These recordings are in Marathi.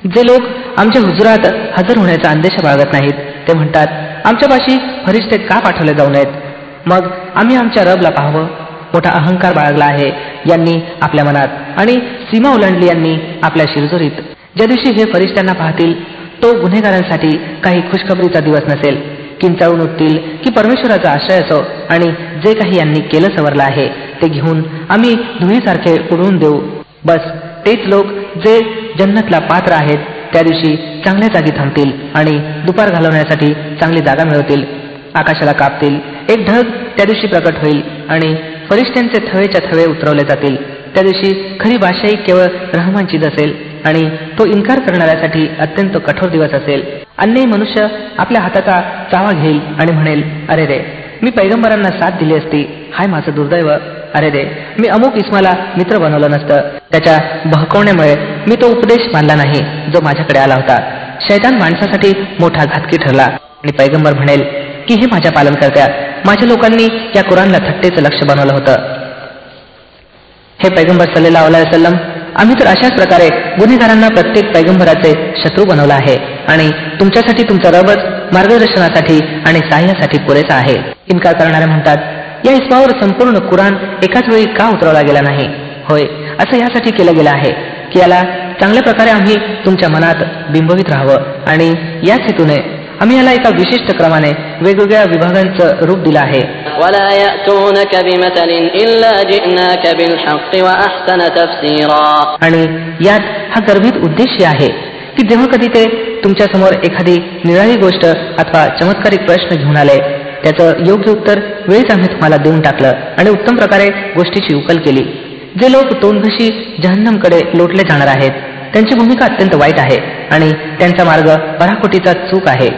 जे लोक आमच्या हुजुरात हजर होण्याचा अंदेशा बाळगत नाहीत ते म्हणतात, आमच्यापाशी फरिश्ते का पाठवले जाऊ नयेत? मग आम्ही आमच्या रबला पाहावं. मोठा अहंकार बाळगला आहे यांनी आपल्या मनात आणि सीमा ओलांडली यांनी आपल्या शिरजोरीत. ज्या दिवशी हे फरिश्त्यांना पाहतील तो गुन्हेगारांसाठी काही खुशखबरीचा दिवस नसेल. किंचाळून उठतील की परमेश्वराचा आश्रय असो आणि जे काही यांनी केलं सवरलं आहे ते घेऊन आम्ही धुळीसारखे उडवून देऊ. बस तेच लोक जे जन्नतला पात्र आहेत त्या दिवशी चांगल्या जागी थांबतील आणि दुपार घालवण्यासाठी चांगली जागा मिळवतील. आकाशाला कापतील. एक ढग त्या दिवशी प्रकट होईल आणि फरिश्त्यांचे थवेच्या थवे उतरवले जातील. त्या दिवशी खरी बादशाही केवळ रहमानचीच असेल आणि तो इन्कार करणाऱ्यासाठी अत्यंत कठोर दिवस असेल. अन्य मनुष्य आपल्या हाताचा चावा घेईल आणि म्हणेल, अरे रे, मी पैगंबरांना साथ दिली असती, हाय माझं दुर्दैव. अरे रे, मी अमुक इस्माला मित्र बनवलं नसतं. त्याच्या बहकवण्यामुळे मी तो उपदेश मानला नाही जो माझ्याकडे आला होता. शैतान माणसासाठी मोठा घातकी ठरला. आणि पैगंबर म्हणेल की हे माझ्या पालनकर्त्या, माझ्या लोकांनी या कुराणला थट्टेचं लक्ष बनवलं होतं. हे पैगंबर सल्लल्लाहु अलैहि वसल्लम, आम्ही तर अशाच प्रकारे गुन्हेगारांना प्रत्येक पैगंबराचे शत्रू बनवला आहे आणि तुमच्यासाठी तुमचा रबच मार्गदर्शनासाठी आणि सहाय्यासाठी पुरेसा आहे. इन्कार करणारे म्हणतात, या इस्मावर संपूर्ण कुराण एकाच वेळी का उतरवला गेला नाही? होय, असं यासाठी केलं गेलं आहे की याला चांगल्या प्रकारे आम्ही तुमच्या मनात बिंबवित राहावं आणि याच हेतूने आम्ही याला एका विशिष्ट क्रमाने वेगवेगळ्या विभागांचं रूप दिलं आहे. आणि यात हा गर्भित उद्देश आहे की जेव्हा कधी ते तुमच्या समोर एखादी निराळी गोष्ट अथवा चमत्कारिक प्रश्न घेऊन आले त्याचं योग्य उत्तर वेळीच आम्ही तुम्हाला देऊन टाकलं आणि उत्तम प्रकारे गोष्टीची उकल केली. जे लोक तोंडघशी जहन्नमकडे लोटले जाणार आहेत त्यांची भूमिका अत्यंत वाईट आहे आणि त्यांचा मार्ग पराकोटीचा चूक आहे.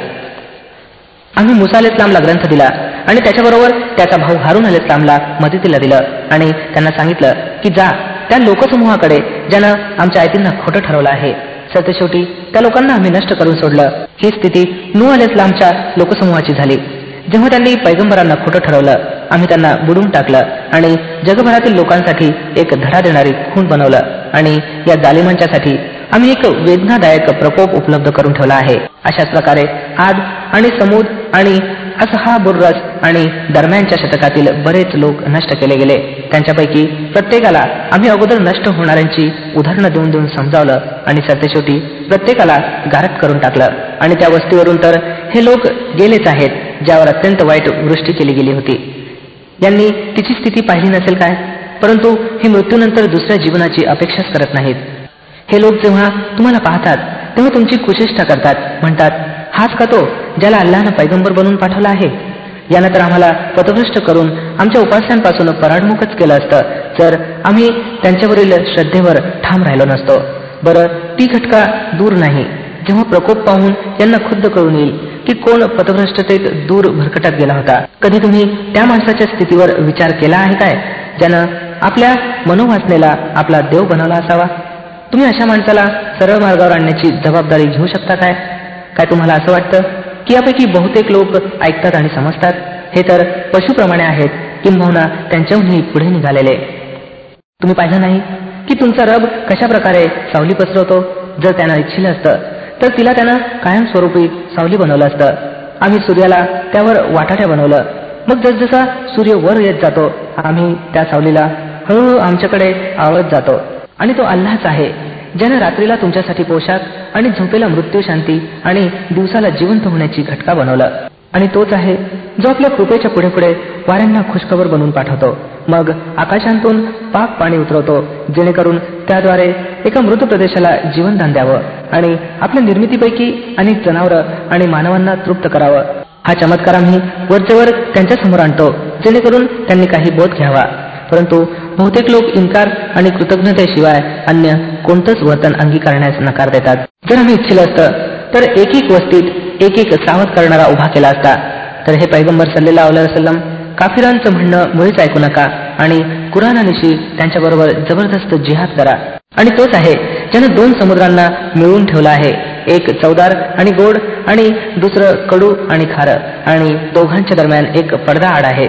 आम्ही मुसा अलैहिस्सलामला ग्रंथ दिला आणि त्याच्याबरोबर त्याचा भाऊ हारून अलैहिस्सलामला मदतीला दिलं आणि त्यांना सांगितलं की जा त्या लोकसमूहाकडे ज्यानं आमच्या आयतींना खोटं ठरवलं आहे. सरतेशेवटी त्या लोकांना आम्ही नष्ट करून सोडलं. ही स्थिती नूह अलैहिस्सलामच्या लोकसमूहाची झाली. जेव्हा त्यांनी पैगंबरांना खोटं ठरवलं आम्ही त्यांना बुडवून टाकलं आणि जगभरातील लोकांसाठी एक धडा देणारी खूण बनवलं आणि या जालिमांच्यासाठी आम्ही एक वेदनादायक प्रकोप उपलब्ध करून ठेवला आहे. अशाच प्रकारे आद आणि समूद आणि असहा बुर्रस आणि दरम्यानच्या शतकातील बरेच लोक नष्ट केले गेले. त्यांच्यापैकी प्रत्येकाला आम्ही अगोदर नष्ट होणाऱ्यांची उदाहरणं देऊन देऊन समजावलं आणि सरतेशेवटी प्रत्येकाला गारट करून टाकलं. आणि त्या वस्तीवरून तर हे लोक गेलेच आहेत ज्यावर अत्यंत वाईट वृष्टी केली गेली होती. यांनी तिची स्थिती पाहिली नसेल काय? परंतु हे मृत्यूनंतर दुसऱ्या जीवनाची अपेक्षाच करत नाहीत. हे लोक जेव्हा तुम्हाला पाहतात तेव्हा तुमची कुचेष्टा करतात. म्हणतात, हाच का तो ज्याला अल्लाहनं पैगंबर बनवून पाठवला आहे? यानं तर आम्हाला पथभ्रष्ट करून आमच्या उपास्यांपासून पराडमुखच केलं असतं जर आम्ही त्यांच्यावरील श्रद्धेवर ठाम राहिलो नसतो. बरं, ती घटका दूर नाही जेव्हा प्रकोप पाहून यांना खुद्द कळून येईल की कोण पथभ्रष्टतेत दूर भरकटत गेला होता. कधी तुम्ही त्या माणसाच्या स्थितीवर विचार केला आहे काय ज्यानं आपल्या मनोवासनेला आपला देव बनवला असावा? तुम्ही अशा माणसाला सरळ मार्गावर आणण्याची जबाबदारी घेऊ शकता काय? काय तुम्हाला असं वाटतं की यापैकी बहुतेक लोक ऐकतात आणि समजतात? हे तर पशुप्रमाणे आहेत, किंबहुना त्यांच्याहूनही पुढे निघालेले. तुम्ही पाहिलं नाही की तुमचा रब कशा प्रकारे सावली पसरवतो? जर त्यानं इच्छिलं असतं तर तिला त्यानं कायमस्वरूपी सावली बनवलं असतं. आम्ही सूर्याला त्यावर वाटाट्या बनवलं. मग जसजसा सूर्य वर येत जातो आम्ही त्या सावलीला हळूहळू आमच्याकडे आवळत जातो. आणि तो अल्लाहच आहे ज्यानं रात्रीला तुमच्यासाठी पोशाख आणि झोपेला मृत्यू शांती आणि दिवसाला जिवंत होण्याची घटका बनवलं. आणि तोच आहे जो आपल्या कृपेच्या पुढे पुढे वाऱ्यांना खुशखबर बनवून पाठवतो. मग आकाशांतून पाक पाणी उतरवतो जेणेकरून त्याद्वारे एका मृत प्रदेशाला जीवनदान द्यावं आणि आपल्या निर्मितीपैकी अनेक जनावरं आणि मानवांना तृप्त करावं. हा चमत्कार आम्ही वरचेवर त्यांच्या समोर आणतो जेणेकरून त्यांनी काही बोध घ्यावा. परंतु बहुतेक लोक इन्कार आणि कृतज्ञतेशिवाय अन्य कोणतंच वर्तन अंगीकारण्यास नकार देतात. जर आम्ही इच्छिलं असतं तर एक एक वस्तीत एक एक सावध करणारा उभा केला असता. तर हे पैगंबर सल्लल्लाहु अलैहि वसल्लम, काफिरांचं म्हणणं मुळीच ऐकू नका आणि कुराणानिशी त्यांच्याबरोबर जबरदस्त जिहाद करा. आणि तोच आहे ज्यानं दोन समुद्रांना मिळवून ठेवला आहे, एक चवदार आणि गोड आणि दुसरं कडू आणि खारं, आणि दोघांच्या दरम्यान एक पडदा आड आहे.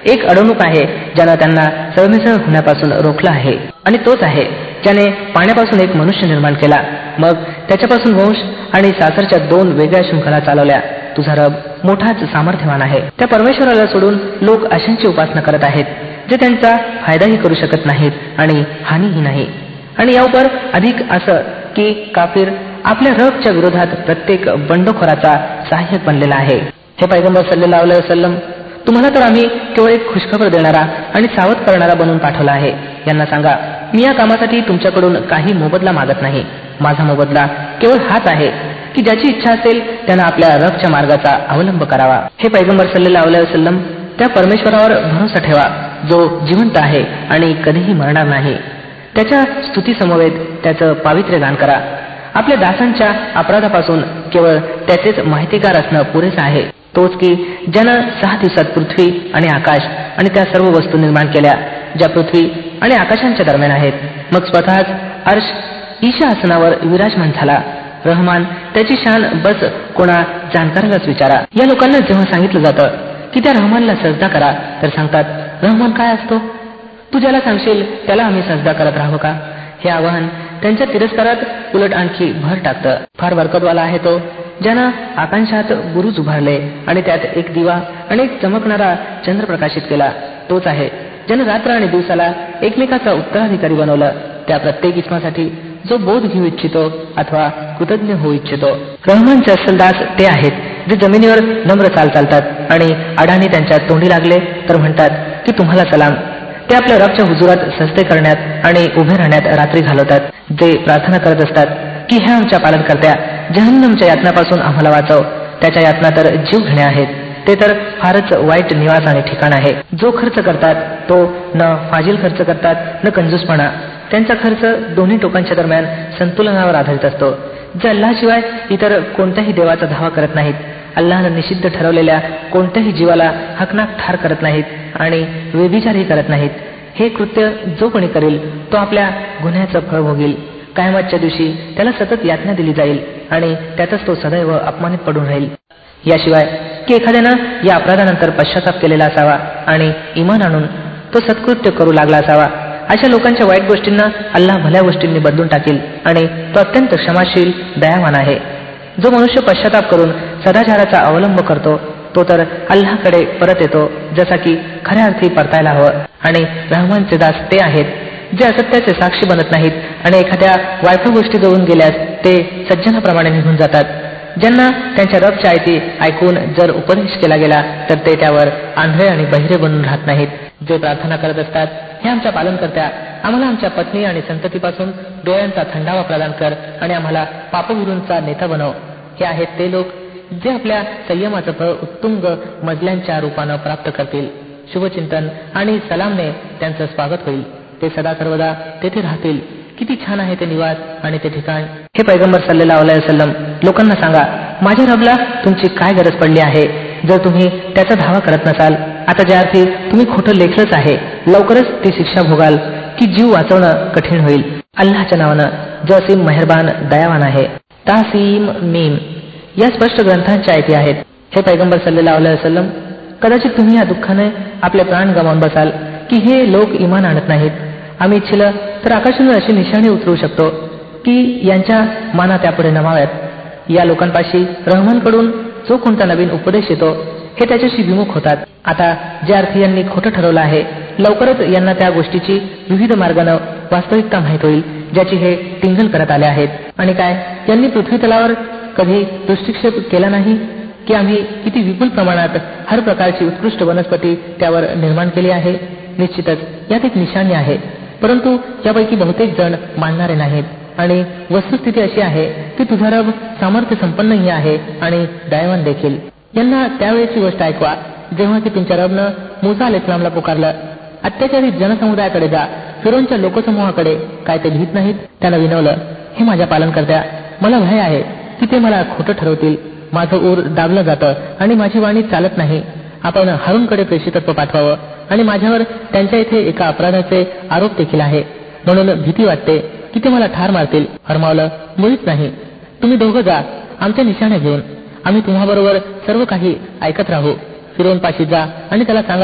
एक अडवणूक आहे ज्यानं त्यांना सरमिसळ होण्यापासून रोखलं आहे, आणि तोच आहे ज्याने पाण्यापासून एक मनुष्य निर्माण केला, मग त्याच्यापासून वंश आणि सासरच्या 2 वेगळ्या शृंखला चालवल्या. तुझा रब मोठाच सामर्थ्यवान आहे. त्या परमेश्वराला सोडून लोक अशांची उपासना करत आहेत जे त्यांचा फायदाही करू शकत नाहीत आणि हानीही नाही. आणि यावर अधिक असं की काफिर आपल्या रबच्या विरोधात प्रत्येक बंडखोराचा सहाय्यक बनलेला आहे. हे पैगंबर सल्लल्लाहु अलैहि वसल्लम, तुम्हाला तर आम्ही केवळ एक खुशखबर देणारा आणि सावध करणारा बनवून पाठवला आहे. यांना सांगा, मी या कामासाठी तुमच्याकडून काही मोबदला मागत नाही. माझा मोबदला केवळ हाच आहे की ज्याची इच्छा असेल त्यानं आपल्या रबच्या मार्गाचा अवलंब करावा. हे पैगंबर सल्लल्लाहु अलैहि वसल्लम, त्या परमेश्वरावर भरोसा ठेवा जो जिवंत आहे आणि कधीही मरणार नाही. त्याच्या स्तुती समवेत त्याचं पावित्र्य गान करा. आपल्या दासांच्या अपराधापासून केवळ त्याचेच माहितीगार असणं पुरेसं आहे. तोच की ज्यानं 6 दिवसात पृथ्वी आणि आकाश आणि त्या सर्व वस्तू निर्माण केल्या ज्या पृथ्वी आणि आकाशांच्या दरम्यान आहेत, मग स्वतःच अर्श ईशा आसनावर विराजमान झाला. रहमान त्याची शान बस कोणा जाणकारालाच विचारा. या लोकांना जेव्हा सांगितलं जातं की त्या रहमानला सजदा करा, तर सांगतात, रहमान काय असतो? तू ज्याला सांगशील त्याला आम्ही सजदा करत राहू का? हे आवाहन त्यांच्या तिरस्कारात उलट आणखी भर टाकतं. फार बरकतवाला आहे तो ज्यानं आकांशात बुरुज उभारले आणि त्यात एक दिवा आणि एक चमकणारा चंद्र प्रकाशित केला. तोच आहे ज्यानं रात्र आणि दिवसाला एकमेकाचा उत्तराधिकारी बनवलं. त्या प्रत्येक इस्मासाठी जो बोध घेऊ इच्छितो अथवा कृतज्ञ होऊ इच्छितो. रहमानचे अस्सल दास ते आहेत जे जमिनीवर नम्र चालतात आणि अडाणी त्यांच्या तोंडी लागले तर म्हणतात की तुम्हाला सलाम. ते आपल्या रबच्या हुजुरात सजदे करण्यात आणि उभे राहण्यात रात्री घालवतात. जे प्रार्थना करत असतात की हे आमच्या पालनकर्त्या, जहन्नमच्या यातनापासून आम्हाला वाचव. त्याच्या यातना तर जीव घेणे आहेत. ते तर फारच वाईट निवास आणि ठिकाण आहे. जो खर्च करतात तो न फाजील खर्च करतात न कंजूसपणा. त्यांचा खर्च दोन्ही टोकांच्या दरम्यान संतुलनावर आधारित असतो. जे अल्लाशिवाय इतर कोणत्याही देवाचा धावा करत नाहीत, अल्लाहनं निषिद्ध ठरवलेल्या कोणत्याही जीवाला हकनाक ठार करत नाहीत आणि व्यभिचारही करत नाहीत. हे कृत्य जो कोणी करेल तो आपल्या गुन्ह्याचं फळ भोगील. कायमतच्या दिवशी त्याला सतत यातना दिली जाईल आणि त्यातच तो सदैव अपमानित पडून राहील. याशिवाय की एखाद्यानं या अपराधानंतर पश्चाताप केलेला असावा आणि इमान आणून तो सत्कृत्य करू लागला असावा. अशा लोकांच्या वाईट गोष्टींना अल्लाह भल्या गोष्टींनी बदलून टाकील आणि तो अत्यंत क्षमाशील दयावान आहे. जो मनुष्य पश्चाताप करून सदाचाराचा अवलंब करतो तो तर अल्लाहकडे परत येतो जसा की खऱ्या अर्थी परतायला हवं. आणि रहमानचे दास ते आहेत जे असत्याचे साक्षी बनत नाहीत आणि एखाद्या वाईट गोष्टी जवळून गेल्यास ते सज्जनाप्रमाणे निघून जातात. ज्यांना त्यांच्या रबच्या आयती ऐकून जर उपदेश केला गेला तर ते त्यावर आंधळे आणि बहिरे बनून राहत नाहीत. जे प्रार्थना करत असतात, हे आमच्या पालनकर्त्या, आम्हाला आमच्या पत्नी आणि संततीपासून डोळ्यांचा थंडावा प्रदान कर आणि आम्हाला पापविरूंचा नेता बनव. हे आहेत ते लोक जे आपल्या संयमाचं फळ उत्तुंग मजल्यांच्या रूपानं प्राप्त करतील. शुभचिंतन आणि सलामने त्यांचं स्वागत होईल. ते सदा सर्वदा तेथे राहतील. किती छान आहे ते निवास आणि ते ठिकाण. हे पैगंबर सल्लल्लाहु अलैहि वसल्लम, लोकांना सांगा, माझ्या रबला तुमची काय गरज पडली आहे जर तुम्ही त्याचा धावा करत नसाल. आता ज्या अर्थी तुम्ही खोटं लेखलंच आहे, लवकरच ती शिक्षा भोगाल की जीव वाचवणं कठीण होईल. अल्लाहच्या नावानं जो असीम मेहरबान दयावान आहे. तासीम मीम या स्पष्ट ग्रंथांच्या आयती आहेत. हे पैगंबर सल्लल्लाहु अलैहि वसल्लम, कदाचित तुम्ही या दुःखाने आपले प्राण गमावून बसाल की हे लोक इमान आणत नाहीत. आम्ही इच्छिलं तर आकाशावर अशी निशाणी उतरवू शकतो की यांच्या माना त्यापुढे नमाव्यात. या लोकांपाशी रहमानकडून जो कोणता नवीन उपदेश येतो हे त्याच्याशी विमुख होतात. आता ज्या अर्थी यांनी खोटं ठरवलं आहे, लवकरच यांना त्या गोष्टीची विविध मार्गानं वास्तविकता माहीत होईल ज्याची हे टिंगल करत आले आहेत. आणि काय, यांनी पृथ्वी तलावर कधी दृष्टिक्षेप केला नाही की आम्ही किती विपुल प्रमाणात हर प्रकारची उत्कृष्ट वनस्पती त्यावर निर्माण केली आहे. निश्चितच यात एक निशाणी आहे, परंतु यापैकी बहुतेक जण मानणारे नाहीत. आणि वस्तुस्थिती अशी आहे की तुझा रब सामर्थ्य संपन्नही आहे आणि दयावान देखील. यांना त्यावेळेची गोष्ट ऐकवा जेव्हा की तुमच्या रबनं मूसा अलैहिस्सलामला पुकारलं, अत्याचारित जनसमुदायाकडे जा, फिरोनच्या लोकसमूहाकडे काय ते भीत नाहीत. त्यानं विनवलं, हे माझ्या पालनकर्त्या, मला भय आहे की ते मला खोटं ठरवतील. माझं ऊर दाबलं जातं आणि माझी वाणी चालत नाही. आपण हारूनकडे प्रेषितत्व पाठवावं आणि माझ्यावर त्यांच्या इथे एका अपराधाचे आरोप देखील आहे, म्हणून भीती वाटते की ते मला ठार मारतील. फरमावलं, मुळीच नाही. तुम्ही दोघं जा आमच्या निशाण्या घेऊन, आम्ही तुम्हाबरोबर सर्व काही ऐकत राहू. फिरोन पाशी जा आणि त्याला सांगा,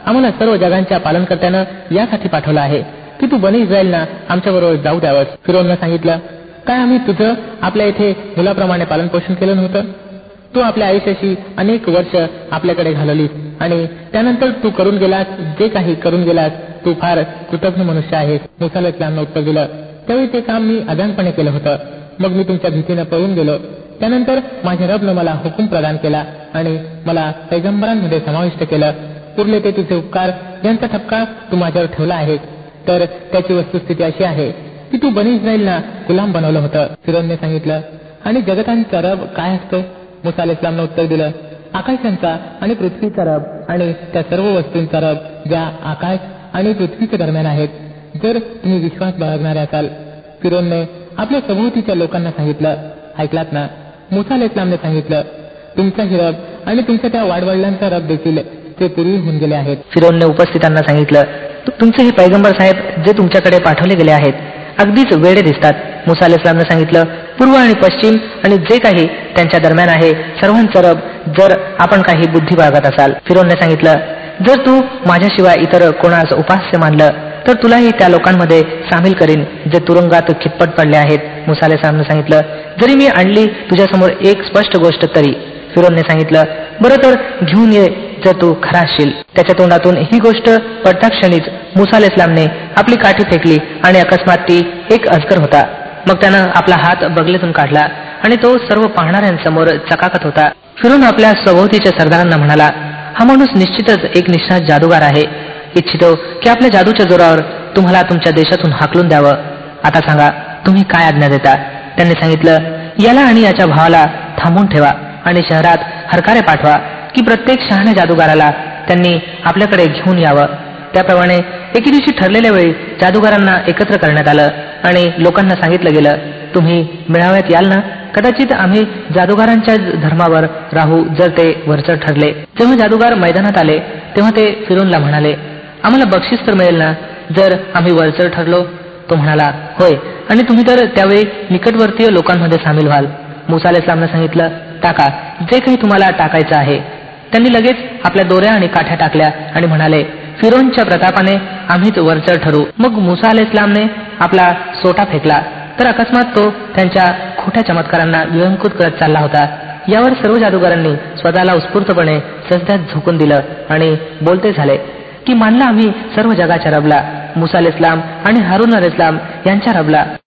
आम्हाला सर्व जगांच्या पालनकर्त्यानं यासाठी पाठवलं आहे की तू बनी इस्रायलना आमच्याबरोबर जाऊ द्यावंस. फिरौननं सांगितलं, काय आम्ही तुझं आपल्या इथे मुलाप्रमाणे पालन पोषण केलं नव्हतं? तू आपल्या आयुष्याशी अनेक वर्ष आपल्याकडे घालवलीस आणि त्यानंतर तू करून गेलास जे काही करून गेलास तू फार कृतज्ञ मनुष्य आहेस. मूसा अलैहिस्सलामनं उत्तर दिलं, त्यावेळी ते काम मी अजाणपणे केलं होतं. मग मी तुमच्या भीतीनं पळून गेलो. त्यानंतर माझ्या रबनं मला हुकूम प्रदान केला आणि मला पैगंबरांमध्ये समाविष्ट केलं. उरले ते तुझे उपकार ज्यांचा ठपका तू माझ्यावर ठेवला आहेस. तर त्याची वस्तुस्थिती अशी आहे की तू बनी इस्रायलना गुलाम बनवलं होतं. फिरौनने सांगितलं, आणि जगतांचा रब काय असतो? मूसा अलैहिस्सलामनं उत्तर दिलं, आकाशांचा आणि पृथ्वीचा रब आणि त्या सर्व वस्तूंचा रब ज्या आकाश आणि पृथ्वीच्या दरम्यान आहेत, जर तुम्ही विश्वास बाळगणारे असाल. फिरौनने आपल्या सभोवतीच्या लोकांना सांगितलं, ऐकलात ना? मूसा अलैहिस्सलामने सांगितलं, तुमचाही रब आणि तुमच्या त्या वाडवडिलांचा रब देखील ते पूर्वी होऊन गेले आहेत. फिरौनने उपस्थितांना सांगितलं, तुमचे हे पैगंबर साहेब जे तुमच्याकडे पाठवले गेले आहेत अगदीच वेडे दिसतात. मूसा अलैहिस्सलामने सांगितलं, पूर्व आणि पश्चिम आणि जे काही त्यांच्या दरम्यान आहे सर्वांचं रब जर आपण काही बुद्धी बाळगत असाल. फिरौनने सांगितलं, जर तू माझ्याशिवाय इतर कोणास उपास्य मानलं तर तुलाही त्या लोकांमध्ये सामील करीन जे तुरुंगात खितपट पडले आहेत. मूसा अलैहिस्सलामने सांगितलं, जरी मी आणली तुझ्यासमोर एक स्पष्ट गोष्ट तरी. फिरौनने सांगितलं, बरं तर घेऊन ये जर तू खरा असशील. त्याच्या तोंडातून ही गोष्ट पडता क्षणीच मूसा अलैहिस्सलामने आपली काठी फेकली आणि अकस्मात ती एक अजगर होता. मग त्यानं आपला हात बगलेतून काढला आणि तो सर्व पाहणाऱ्यांसमोर चकाकत होता. फिरौन आपल्या सभोवतीच्या सरदारांना म्हणाला, हा माणूस निश्चितच एक निष्णात जादूगार आहे. इच्छितो की आपल्या जादूच्या जोरावर तुम्हाला तुमच्या देशातून हाकलून द्यावं. आता सांगा तुम्ही काय आज्ञा देता? त्यांनी सांगितलं, याला आणि याच्या भावाला थांबवून ठेवा आणि शहरात हरकारे पाठवा की प्रत्येक शहाण्या जादूगाराला त्यांनी आपल्याकडे घेऊन यावं. त्याप्रमाणे एके दिवशी ठरलेल्या वेळी जादूगारांना एकत्र करण्यात आलं आणि लोकांना सांगितलं गेलं, तुम्ही मेळाव्यात याल ना? कदाचित आम्ही जादूगारांच्या धर्मावर राहू जर ते वरचढ ठरले. जेव्हा जादूगार मैदानात आले तेव्हा ते फिरौनला म्हणाले, आम्हाला बक्षीस तर मिळेल ना जर आम्ही वरचढ ठरलो? तो म्हणाला, होय, आणि तुम्ही तर त्यावेळी निकटवर्तीय लोकांमध्ये सामील व्हाल. मूसा अलैहिस्सलामने सांगितलं, टाका जे काही तुम्हाला टाकायचं आहे. त्यांनी लगेच आपल्या दोऱ्या आणि काठ्या टाकल्या आणि म्हणाले, फिरौनच्या प्रतापाने आम्हीच वरचढ ठरू. मग मूसा अलैहिस्सलामने आपला सोटा फेकला तर अकस्मात तो त्यांच्या खोट्या चमत्कारांना विळंकृत करत चालला होता. यावर सर्व जादूगारांनी स्वतःला उत्स्फूर्तपणे सजद्यात झोकून दिलं आणि बोलते झाले की मानला आम्ही सर्व जगाच्या रबला, मूसा अलैहिस्सलाम आणि हारून अलैहिस्सलाम यांच्या रबला.